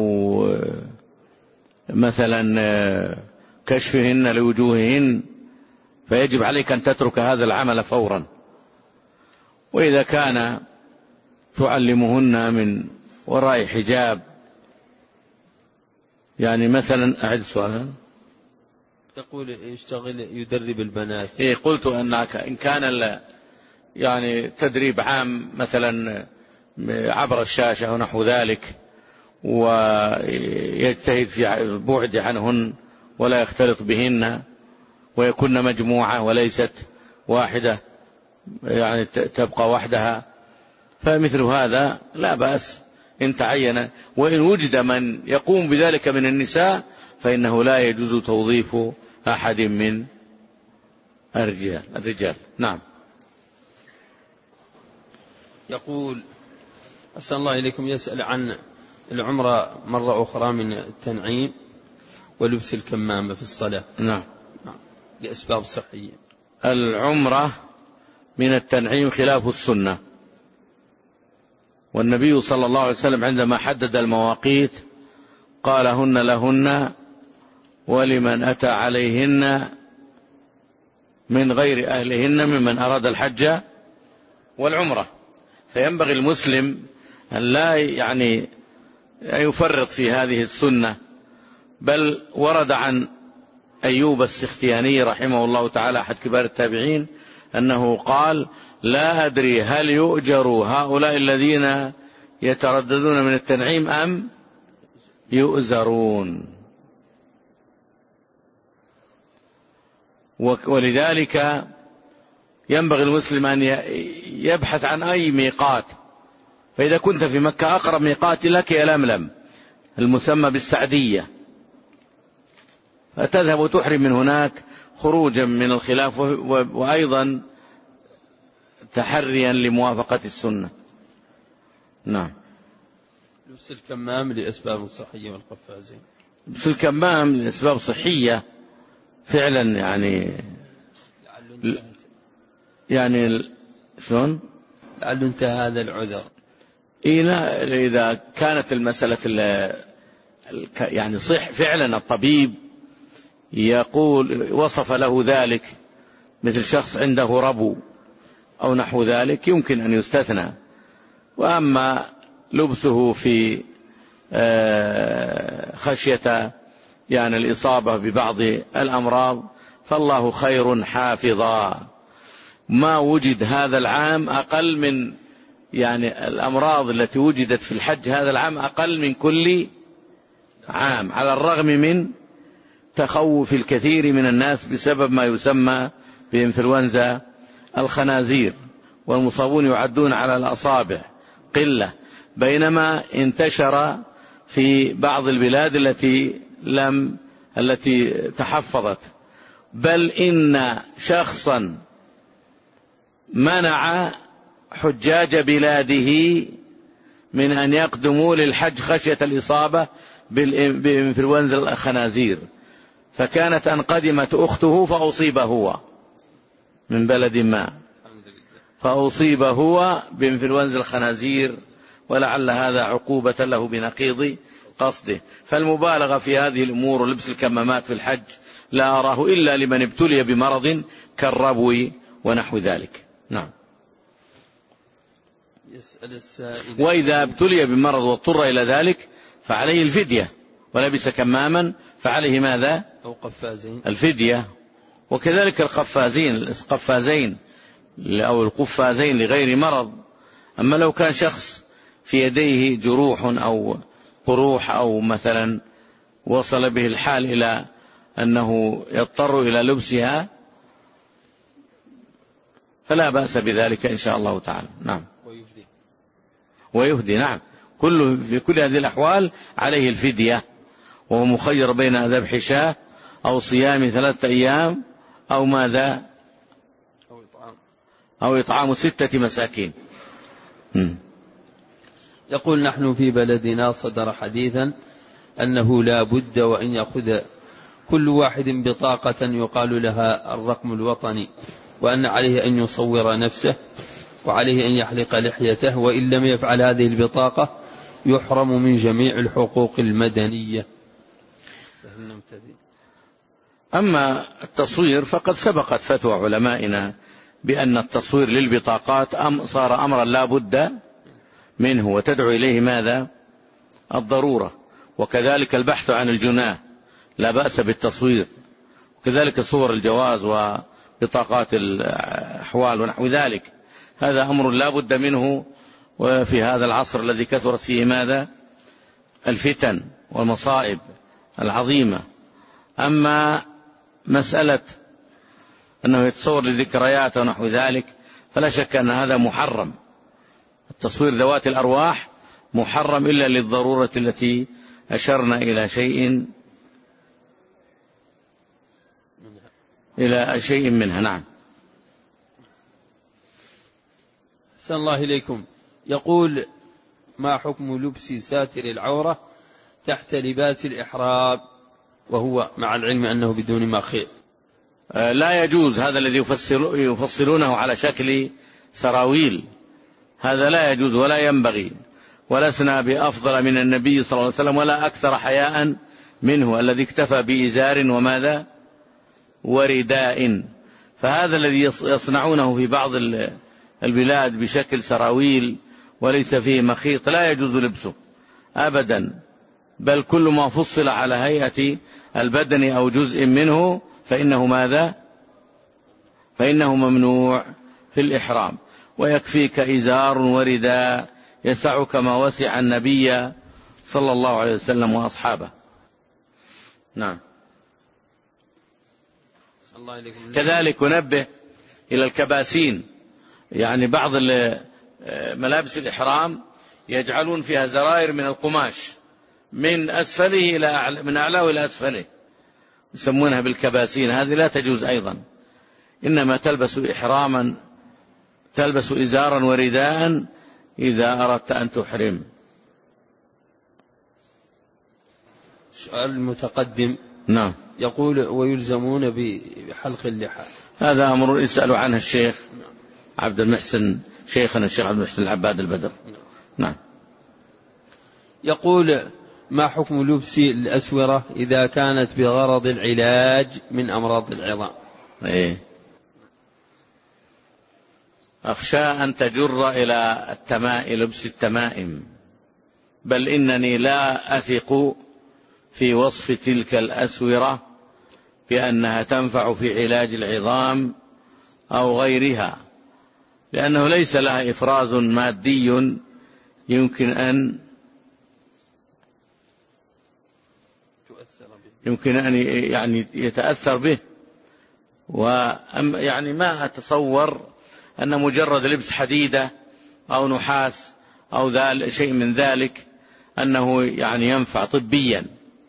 مثلا كشفهن لوجوههن، فيجب عليك أن تترك هذا العمل فورا. وإذا كان تعلمهن من وراء حجاب، يعني مثلا أعد سؤالا. تقول يشتغل يدرب البنات. إيه، قلت أنك إن كان يعني تدريب عام مثلا عبر الشاشة ونحو ذلك، ويجتهد في البعد عنهن ولا يختلط بهن ويكون مجموعة وليست واحدة، يعني تبقى وحدها، فمثل هذا لا بأس إن تعين. وإن وجد من يقوم بذلك من النساء فإنه لا يجوز توظيف أحد من الرجال الرجال نعم. يقول: أسأل الله إليكم، يسأل عن العمرة مرة أخرى من التنعيم ولبس الكمامة في الصلاة. نعم. نعم. لأسباب صحية. العمرة من التنعيم خلاف السنة، والنبي صلى الله عليه وسلم عندما حدد المواقيت قال: هن لهن ولمن أتى عليهن من غير أهلهن ممن أراد الحج والعمرة. فينبغي المسلم أن لا يعني يفرط في هذه السنة. بل ورد عن أيوب السختياني رحمه الله تعالى أحد كبار التابعين أنه قال: لا أدري هل يؤجر هؤلاء الذين يترددون من التنعيم أم يؤزرون. ولذلك ينبغي المسلم أن يبحث عن أي ميقات. فإذا كنت في مكة أقرب ميقات لك يلملم المسمى بالسعدية، فتذهب وتحرم من هناك خروجا من الخلاف، وأيضا تحريا لموافقة السنة. نعم. لبس الكمام لأسباب صحية والقفازين. لبس الكمام لأسباب صحية فعلا، يعني يعني شلون؟ لعل انتهى هذا العذر. إيه لا، إذا كانت المسألة يعني صح فعلا الطبيب يقول وصف له ذلك، مثل شخص عنده ربو أو نحو ذلك، يمكن أن يستثنى. وأما لبسه في خشية يعني الإصابة ببعض الأمراض فالله خير حافظا. ما وجد هذا العام أقل من يعني الأمراض التي وجدت في الحج هذا العام أقل من كل عام، على الرغم من تخوف الكثير من الناس بسبب ما يسمى بإنفلونزا الخنازير، والمصابون يعدون على الأصابع قلة، بينما انتشر في بعض البلاد التي لم التي تحفظت. بل إن شخصا منع حجاج بلاده من أن يقدموا للحج خشية الإصابة بإنفلونزا الخنازير، فكانت أن قدمت أخته فأصيب هو من بلد ما، فأصيب هو بإنفلونزا الخنازير، ولعل هذا عقوبة له بنقيض قصده. فالمبالغة في هذه الأمور ولبس الكمامات في الحج لا أراه إلا لمن ابتلي بمرض كالربو ونحو ذلك. نعم. يسأل السائل: وإذا ابتلي بمرض واضطر إلى ذلك فعليه الفدية، ولبس كماما فعليه ماذا؟ أو قفازين، الفدية. وكذلك القفازين القفازين أو القفازين لغير مرض. أما لو كان شخص في يديه جروح أو قروح أو مثلا وصل به الحال إلى أنه يضطر إلى لبسها فلا بأس بذلك إن شاء الله تعالى. نعم. ويفدي ويهدي نعم. كله في كل هذه الأحوال عليه الفدية، وهو مخير بين ذبح شاة أو صيام ثلاثة أيام أو ماذا أو إطعام, أو إطعام ستة مساكين. م. يقول: نحن في بلدنا صدر حديثا أنه لا بد وأن يأخذ كل واحد بطاقة يقال لها الرقم الوطني، وأن عليه أن يصور نفسه، وعليه أن يحلق لحيته، وإن لم يفعل هذه البطاقة يحرم من جميع الحقوق المدنية. أما التصوير فقد سبقت فتوى علمائنا بأن التصوير للبطاقات أم صار أمرا لا بد منه، وتدعو إليه ماذا؟ الضرورة. وكذلك البحث عن الجناه لا بأس بالتصوير، وكذلك صور الجواز وبطاقات الأحوال ونحو ذلك، هذا أمر لا بد منه. وفي هذا العصر الذي كثرت فيه ماذا؟ الفتن والمصائب العظيمة. أما مسألة أنه يتصور لذكريات ونحو ذلك فلا شك أن هذا محرم. التصوير ذوات الأرواح محرم إلا للضرورة التي أشرنا إلى شيء إلى شيء منها. نعم. أحسن الله إليكم. يقول: ما حكم لبس ساتر العورة تحت لباس الإحرام وهو مع العلم أنه بدون مخيط؟ لا يجوز. هذا الذي يفصلونه على شكل سراويل هذا لا يجوز ولا ينبغي، ولسنا بأفضل من النبي صلى الله عليه وسلم ولا أكثر حياء منه الذي اكتفى بإزار وماذا ورداء. فهذا الذي يصنعونه في بعض البلاد بشكل سراويل وليس فيه مخيط لا يجوز لبسه. أبدا، بل كل ما فصل على هيئة البدن أو جزء منه فإنه ماذا؟ فإنه ممنوع في الإحرام. ويكفيك إزار ورداء يسعك ما وسع النبي صلى الله عليه وسلم وأصحابه. نعم. كذلك ننبه إلى الكباسين، يعني بعض ملابس الإحرام يجعلون فيها زرائر من القماش من أسفله إلى أعلى، من أعلاه إلى أسفله، يسمونها بالكباسين. هذه لا تجوز أيضا، إنما تلبس إحراما، تلبس إزارا ورداء إذا أردت أن تحرم. سؤال المتقدم. نعم. يقول ويلزمون بحلق اللحى، هذا أمر يسأل عنه الشيخ عبد المحسن، شيخنا الشيخ عبد المحسن العباد البدر. نعم. يقول ما حكم لبس الأسورة إذا كانت بغرض العلاج من أمراض العظام؟ إيه؟ أخشى أن تجر إلى التمائم، لبس التمائم، بل إنني لا أثق في وصف تلك الأسورة بأنها تنفع في علاج العظام أو غيرها، لأنه ليس لها إفراز مادي يمكن أن يمكن أن يعني يتأثر به. ويعني ما أتصور أن مجرد لبس حديدة أو نحاس أو شيء من ذلك أنه يعني ينفع طبيا.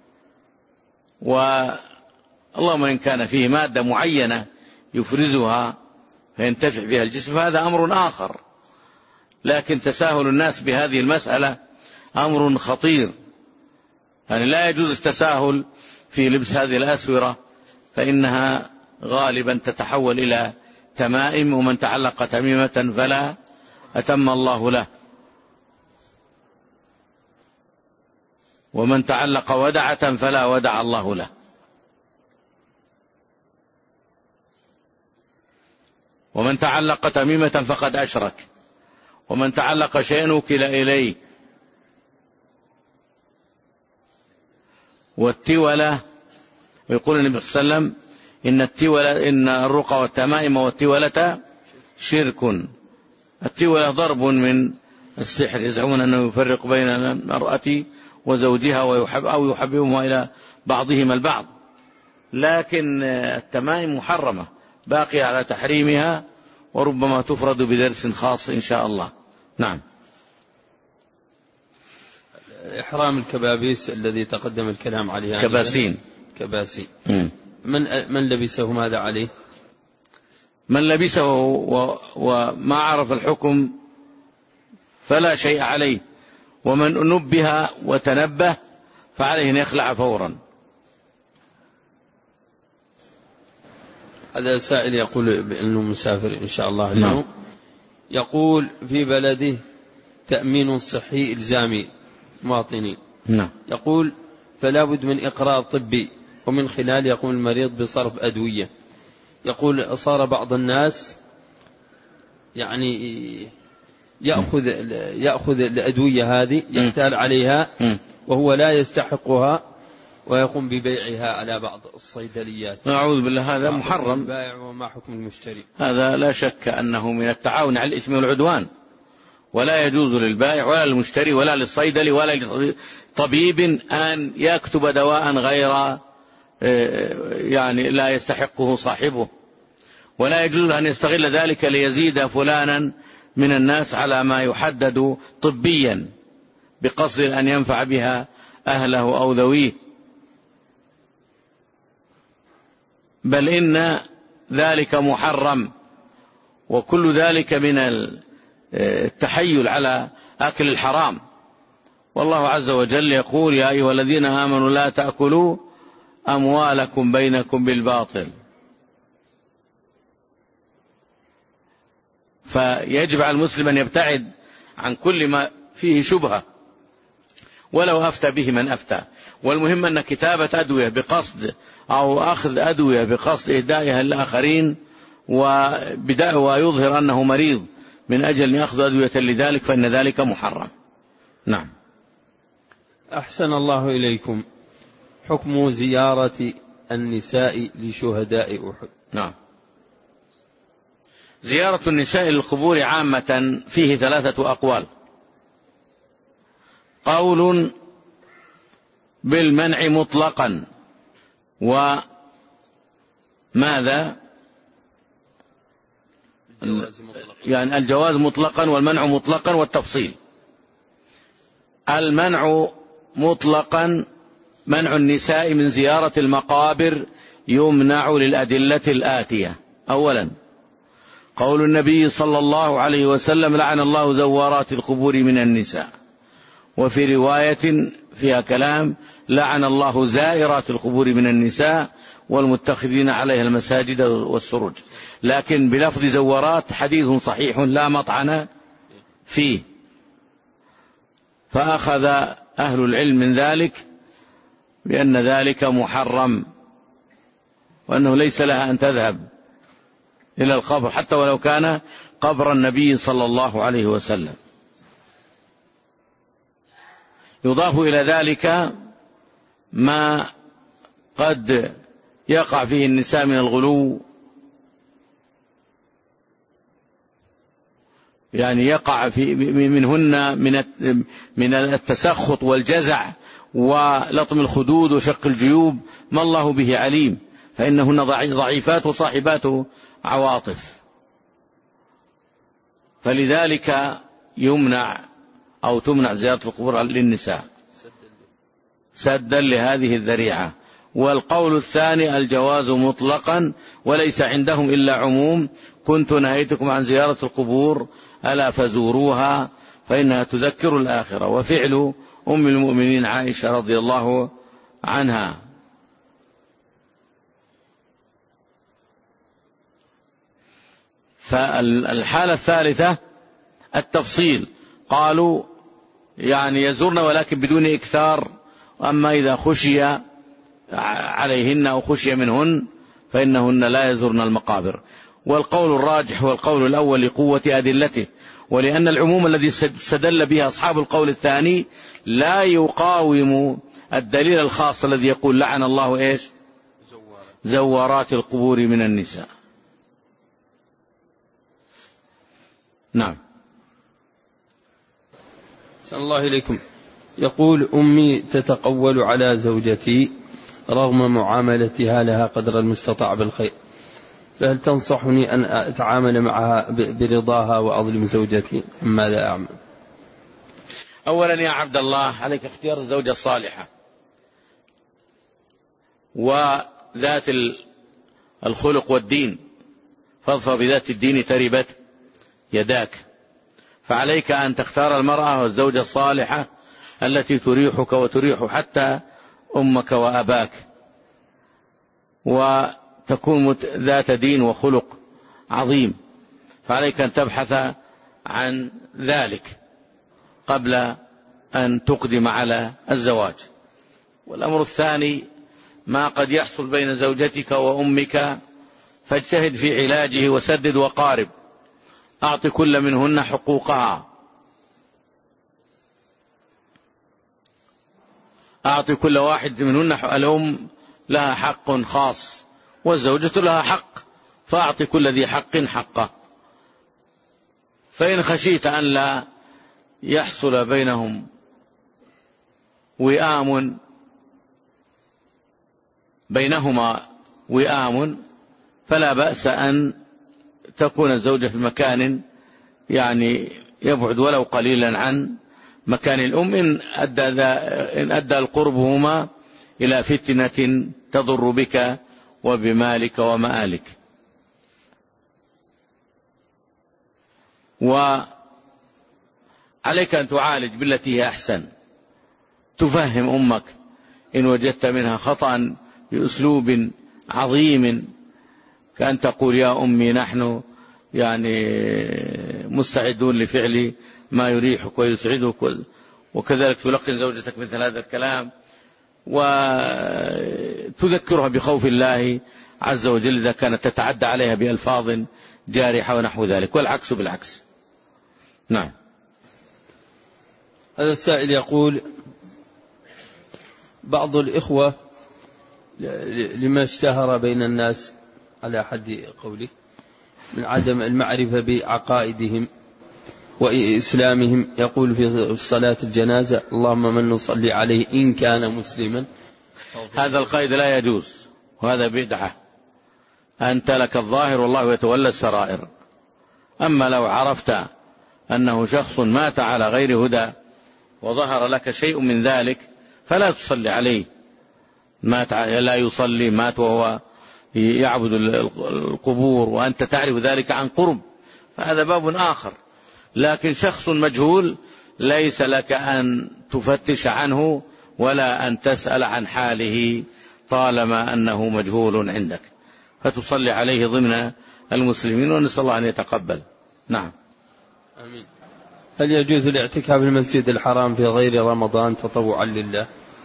واللهم إن كان فيه مادة معينة يفرزها فينتفع بها الجسم فهذا أمر آخر، لكن تساهل الناس بهذه المسألة أمر خطير. يعني لا يجوز التساهل في لبس هذه الأسورة، فإنها غالبا تتحول إلى تمائم، ومن تعلق تميمة فلا أتم الله له، ومن تعلق ودعة فلا ودع الله له. ومن تعلق تميمة فقد أشرك، ومن تعلق شيئا وكل إليه. والتولة، ويقول النبي صلى الله عليه وسلم إن التولة، إن الرقى والتمائم والتولة شرك. التولة ضرب من السحر، يزعمون أنه يفرق بين المرأة وزوجها ويحب أو يحببهما إلى بعضهما البعض، لكن التمائم محرمة باقية على تحريمها، وربما تفرد بدرس خاص إن شاء الله. نعم. إحرام الكبابيس الذي تقدم الكلام عليه، كباسين كباسين من من لبسه ماذا عليه؟ من لبسه وما عرف الحكم فلا شيء عليه، ومن نبه وتنبه فعليه أن يخلع فورا. هذا سائل يقول بأنه مسافر إن شاء الله اليوم. نعم. يقول في بلده تأمين صحي إلزامي مواطنين. نعم. يقول فلا بد من إقرار طبي، ومن خلال يقوم المريض بصرف أدوية. يقول صار بعض الناس يعني يأخذ يأخذ الأدوية هذه يحتال عليها وهو لا يستحقها، ويقوم ببيعها على بعض الصيدليات. نعوذ بالله، هذا محرم. البائع وما حكم المشتري؟ هذا لا شك أنه من التعاون على الإثم والعدوان، ولا يجوز للبائع ولا للمشتري ولا للصيدلي ولا لطبيب أن يكتب دواء غير يعني لا يستحقه صاحبه، ولا يجوز أن يستغل ذلك ليزيد فلانا من الناس على ما يحدد طبيا بقصد أن ينفع بها أهله أو ذويه، بل إن ذلك محرم. وكل ذلك من التحيل على أكل الحرام. والله عز وجل يقول يا أيها الذين آمنوا لا تأكلوا أموالكم بينكم بالباطل. فيجب على المسلم أن يبتعد عن كل ما فيه شبهة ولو أفتى به من أفتى. والمهم أن كتابة أدوية بقصد أو أخذ أدوية بقصد إهدائها للآخرين وبدأ ويظهر أنه مريض من أجل أن يأخذ أدوية لذلك فإن ذلك محرم. نعم. أحسن الله إليكم، حكم زيارة النساء لشهداء أحد. نعم. زيارة النساء للقبور عامة فيه ثلاثة أقوال. قول بالمنع مطلقا، وماذا يعني الجواز مطلقا والمنع مطلقا والتفصيل. المنع مطلقا منع النساء من زيارة المقابر يمنع للأدلة الآتية. أولا قول النبي صلى الله عليه وسلم لعن الله زوارات القبور من النساء، وفي رواية فيها كلام لعن الله زائرات القبور من النساء والمتخذين عليها المساجد والسروج، لكن بلفظ زوارات حديث صحيح لا مطعن فيه، فأخذ أهل العلم من ذلك بأن ذلك محرم، وأنه ليس لها أن تذهب إلى القبر حتى ولو كان قبر النبي صلى الله عليه وسلم. يضاف إلى ذلك ما قد يقع فيه النساء من الغلو، يعني يقع في منهن من من التسخط والجزع ولطم الخدود وشق الجيوب ما الله به عليم، فإنهن ضعيفات وصاحبات عواطف، فلذلك يمنع أو تمنع زيارة القبور للنساء سدا لهذه الذريعة. والقول الثاني الجواز مطلقا وليس عندهم إلا عموم، كنت نهيتكم عن زيارة القبور ألا فزوروها فإنها تذكر الآخرة، وفعل أم المؤمنين عائشة رضي الله عنها. فالحالة الثالثة التفصيل، قالوا يعني يزورن ولكن بدون إكثار، أما إذا خشي عليهن أو خشي منهن فإنهن لا يزورن المقابر. والقول الراجح هو القول الأول لقوة أدلته، ولأن العموم الذي استدل به أصحاب القول الثاني لا يقاوم الدليل الخاص الذي يقول لعن الله إيش زوارات القبور من النساء. نعم. أحسن الله إليكم. يقول أمي تتقول على زوجتي رغم معاملتها لها قدر المستطاع بالخير، فهل تنصحني أن أتعامل معها برضاها وأظلم زوجتي أم ماذا أعمل؟ أولا يا عبد الله عليك اختيار الزوجة الصالحة وذات الخلق والدين، فاظفر بذات الدين تربت يداك، فعليك أن تختار المرأة والزوجة الصالحة التي تريحك وتريح حتى أمك وأباك، وتكون ذات دين وخلق عظيم، فعليك أن تبحث عن ذلك قبل أن تقدم على الزواج. والأمر الثاني ما قد يحصل بين زوجتك وأمك فاجتهد في علاجه وسدد وقارب، أعط كل منهن حقوقها، أعطي كل واحد منهن. الأم لها حق خاص والزوجة لها حق، فأعطي كل ذي حق حقه. فإن خشيت أن لا يحصل بينهم وئام بينهما وئام فلا بأس أن تكون الزوجة في مكان يعني يبعد ولو قليلا عن مكان الأم، إن أدى, إن أدى القربهما إلى فتنة تضر بك وبمالك ومآلك. وعليك أن تعالج بالتي هي أحسن، تفهم أمك إن وجدت منها خطأ بأسلوب عظيم، كأن تقول يا أمي نحن يعني مستعدون لفعل ما يريحك ويسعدك، وكذلك تلقن زوجتك مثل هذا الكلام وتذكرها بخوف الله عز وجل إذا كانت تتعدى عليها بألفاظ جارحة ونحو ذلك، والعكس بالعكس. نعم. هذا السائل يقول بعض الإخوة لما اشتهر بين الناس على حد قوله من عدم المعرفة بعقائدهم وإسلامهم يقول في صلاة الجنازة اللهم من نصلي عليه إن كان مسلما. هذا القيد لا يجوز، وهذا بدعة. أنت لك الظاهر والله يتولى السرائر. أما لو عرفت أنه شخص مات على غير هدى وظهر لك شيء من ذلك فلا تصلي عليه. مات لا يصلي، مات وهو يعبد القبور وأنت تعرف ذلك عن قرب، فهذا باب آخر. لكن شخص مجهول ليس لك أن تفتش عنه ولا أن تسأل عن حاله طالما أنه مجهول عندك، فتصلي عليه ضمن المسلمين، ونسأل الله أن يتقبل. نعم. آمين. هل يجوز الاعتكاف في المسجد الحرام في غير رمضان تطوعا لله؟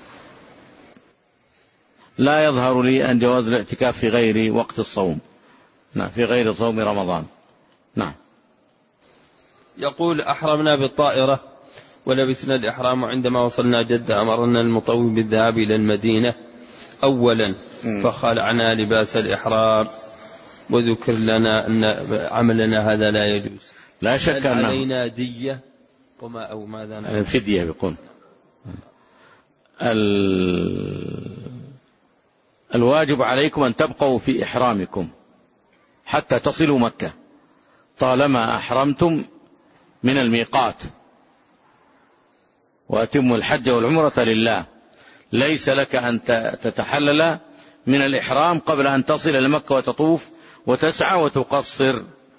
لا يظهر لي أن جواز الاعتكاف في غير وقت الصوم، نعم، في غير صوم رمضان. نعم. يقول أحرمنا بالطائرة ولبسنا الإحرام، وعندما وصلنا جدة أمرنا المطوف بالذهاب إلى المدينة أولا فخلعنا لباس الإحرام وذكر لنا أن عملنا هذا لا يجوز. لا شك أنه علينا دية وما أو ماذا نعمل؟ فدية بيكون. الواجب عليكم أن تبقوا في إحرامكم حتى تصلوا مكة طالما أحرمتم من الميقات، وأتموا الحج والعمرة لله. ليس لك أن تتحلل من الإحرام قبل أن تصل إلى مكة وتطوف وتسعى وتقصر.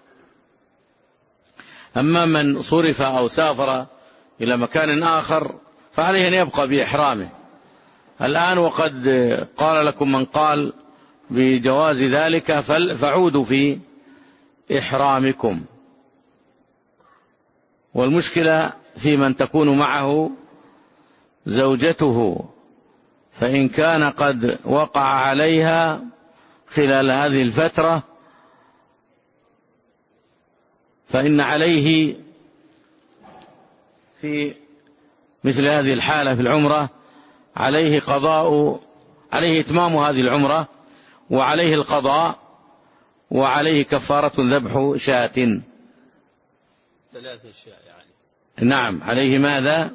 أما من صرف أو سافر إلى مكان آخر فعليه أن يبقى بإحرامه الآن. وقد قال لكم من قال بجواز ذلك فعودوا في إحرامكم. والمشكلة في من تكون معه زوجته، فإن كان قد وقع عليها خلال هذه الفترة فإن عليه في مثل هذه الحالة في العمرة عليه قضاء، عليه إتمام هذه العمرة، وعليه القضاء، وعليه كفارة ذبح شاة. ثلاثة أشياء يعني. نعم، عليه ماذا؟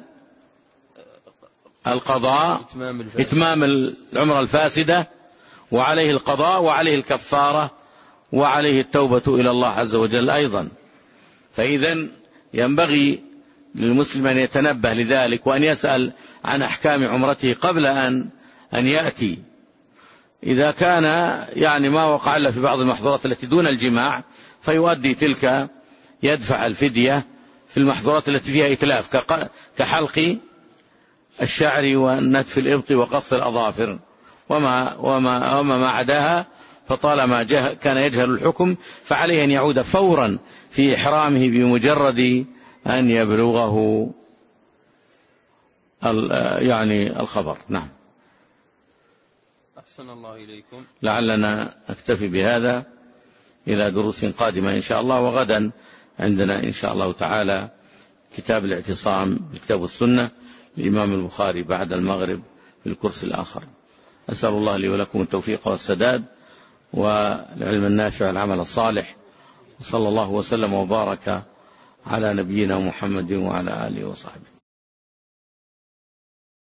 القضاء، إتمام, إتمام العمرة الفاسدة، وعليه القضاء، وعليه الكفارة، وعليه التوبة إلى الله عز وجل أيضا. فإذن ينبغي للمسلم أن يتنبه لذلك وأن يسأل عن أحكام عمرته قبل أن أن يأتي. إذا كان يعني ما وقع إلا في بعض المحظورات التي دون الجماع فيؤدي تلك، يدفع الفدية في المحظورات التي فيها إتلاف كحلق الشعر ونتف الإبط وقص الأظافر، وما, وما, وما ما عداها فطالما كان يجهل الحكم فعليه أن يعود فورا في إحرامه بمجرد أن يبلغه يعني الخبر. نعم. أحسن الله إليكم. لعلنا أكتفي بهذا إلى دروس قادمة إن شاء الله. وغدا عندنا إن شاء الله تعالى كتاب الاعتصام بالكتاب والسنة للإمام البخاري بعد المغرب في الكرسي الآخر. أسأل الله لي ولكم التوفيق والسداد والعلم النافع والعمل الصالح، وصلى الله وسلم وبارك على نبينا محمد وعلى آله وصحبه.